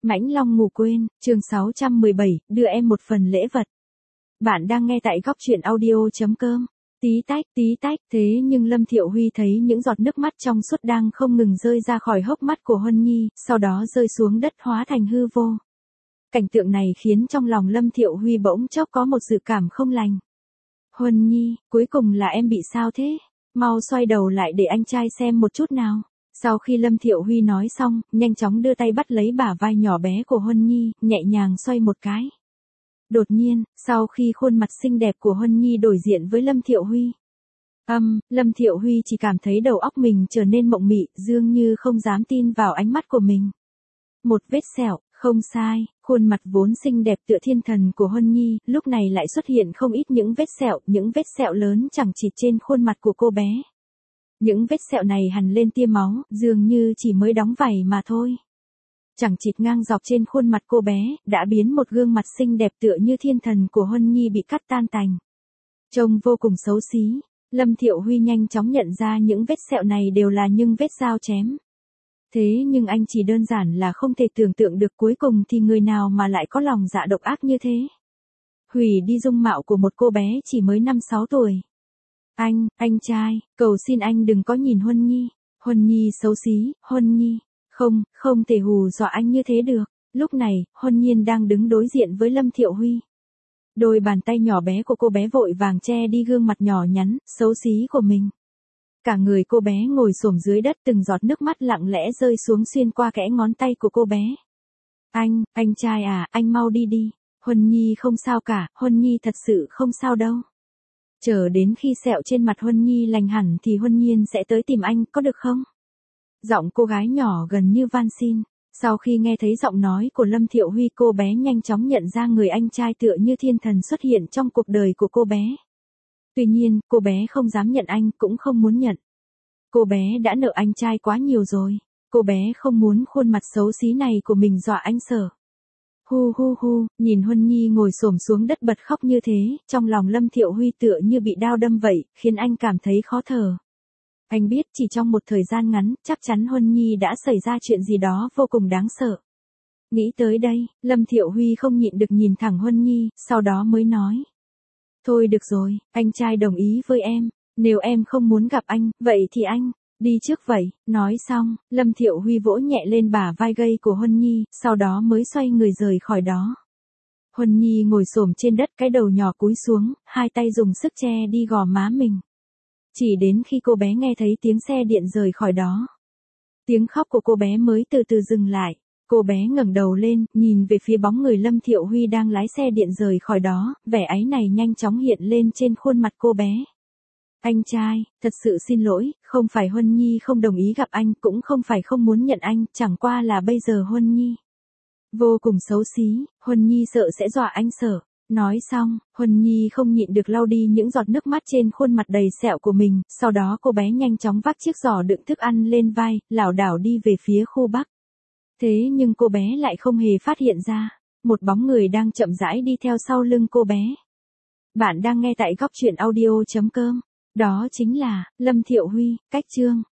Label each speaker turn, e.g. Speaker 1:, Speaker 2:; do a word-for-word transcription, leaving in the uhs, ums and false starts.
Speaker 1: Mãnh Long ngủ quên, chương sáu trăm mười bảy, đưa em một phần lễ vật. Bạn đang nghe tại góc truyện audio.com. Tí tách, tí tách, thế nhưng Lâm Thiệu Huy thấy những giọt nước mắt trong suốt đang không ngừng rơi ra khỏi hốc mắt của Huân Nhi, sau đó rơi xuống đất hóa thành hư vô. Cảnh tượng này khiến trong lòng Lâm Thiệu Huy bỗng chốc có một dự cảm không lành. Huân Nhi, cuối cùng là em bị sao thế? Mau xoay đầu lại để anh trai xem một chút nào. Sau khi Lâm Thiệu Huy nói xong, nhanh chóng đưa tay bắt lấy bả vai nhỏ bé của Huân Nhi, nhẹ nhàng xoay một cái. Đột nhiên, sau khi khuôn mặt xinh đẹp của Huân Nhi đổi diện với Lâm Thiệu Huy. Âm, um, Lâm Thiệu Huy chỉ cảm thấy đầu óc mình trở nên mộng mị, dường như không dám tin vào ánh mắt của mình. Một vết sẹo, không sai, khuôn mặt vốn xinh đẹp tựa thiên thần của Huân Nhi, lúc này lại xuất hiện không ít những vết sẹo, những vết sẹo lớn chẳng chịt trên khuôn mặt của cô bé. Những vết sẹo này hằn lên tia máu, dường như chỉ mới đóng vảy mà thôi. Chẳng chịt ngang dọc trên khuôn mặt cô bé, đã biến một gương mặt xinh đẹp tựa như thiên thần của Huân Nhi bị cắt tan tành. Trông vô cùng xấu xí, Lâm Thiệu Huy nhanh chóng nhận ra những vết sẹo này đều là những vết dao chém. Thế nhưng anh chỉ đơn giản là không thể tưởng tượng được cuối cùng thì người nào mà lại có lòng dạ độc ác như thế. Hủy đi dung mạo của một cô bé chỉ mới năm sáu tuổi. Anh, anh trai, cầu xin anh đừng có nhìn Huân Nhi. Huân Nhi xấu xí, Huân Nhi. Không, không thể hù dọa anh như thế được. Lúc này, Huân Nhiên đang đứng đối diện với Lâm Thiệu Huy. Đôi bàn tay nhỏ bé của cô bé vội vàng che đi gương mặt nhỏ nhắn, xấu xí của mình. Cả người cô bé ngồi xổm dưới đất, từng giọt nước mắt lặng lẽ rơi xuống xuyên qua kẽ ngón tay của cô bé. Anh, anh trai à, anh mau đi đi. Huân Nhi không sao cả, Huân Nhi thật sự không sao đâu. Chờ đến khi sẹo trên mặt Huân Nhi lành hẳn thì Huân Nhiên sẽ tới tìm anh, có được không? Giọng cô gái nhỏ gần như van xin. Sau khi nghe thấy giọng nói của Lâm Thiệu Huy, cô bé nhanh chóng nhận ra người anh trai tựa như thiên thần xuất hiện trong cuộc đời của cô bé. Tuy nhiên, cô bé không dám nhận anh, cũng không muốn nhận. Cô bé đã nợ anh trai quá nhiều rồi. Cô bé không muốn khuôn mặt xấu xí này của mình dọa anh sợ. Hu hu hu, nhìn Huân Nhi ngồi xổm xuống đất bật khóc như thế, trong lòng Lâm Thiệu Huy tựa như bị đao đâm vậy, khiến anh cảm thấy khó thở. Anh biết chỉ trong một thời gian ngắn, chắc chắn Huân Nhi đã xảy ra chuyện gì đó vô cùng đáng sợ. Nghĩ tới đây, Lâm Thiệu Huy không nhịn được nhìn thẳng Huân Nhi, sau đó mới nói. Thôi được rồi, anh trai đồng ý với em, nếu em không muốn gặp anh, vậy thì anh, đi trước vậy. Nói xong, Lâm Thiệu Huy vỗ nhẹ lên bả vai gầy của Huân Nhi, sau đó mới xoay người rời khỏi đó. Huân Nhi ngồi xổm trên đất, cái đầu nhỏ cúi xuống, hai tay dùng sức che đi gò má mình. Chỉ đến khi cô bé nghe thấy tiếng xe điện rời khỏi đó, tiếng khóc của cô bé mới từ từ dừng lại. Cô bé ngẩng đầu lên, nhìn về phía bóng người Lâm Thiệu Huy đang lái xe điện rời khỏi đó, vẻ áy này nhanh chóng hiện lên trên khuôn mặt cô bé. Anh trai, thật sự xin lỗi, không phải Huân Nhi không đồng ý gặp anh, cũng không phải không muốn nhận anh, chẳng qua là bây giờ Huân Nhi vô cùng xấu xí, Huân Nhi sợ sẽ dọa anh sợ. Nói xong, Huân Nhi không nhịn được lau đi những giọt nước mắt trên khuôn mặt đầy sẹo của mình, sau đó cô bé nhanh chóng vác chiếc giỏ đựng thức ăn lên vai, lảo đảo đi về phía khu Bắc. Thế nhưng cô bé lại không hề phát hiện ra, một bóng người đang chậm rãi đi theo sau lưng cô bé. Bạn đang nghe tại góc truyện audio.com, đó chính là Lâm Thiệu Huy. Cách chương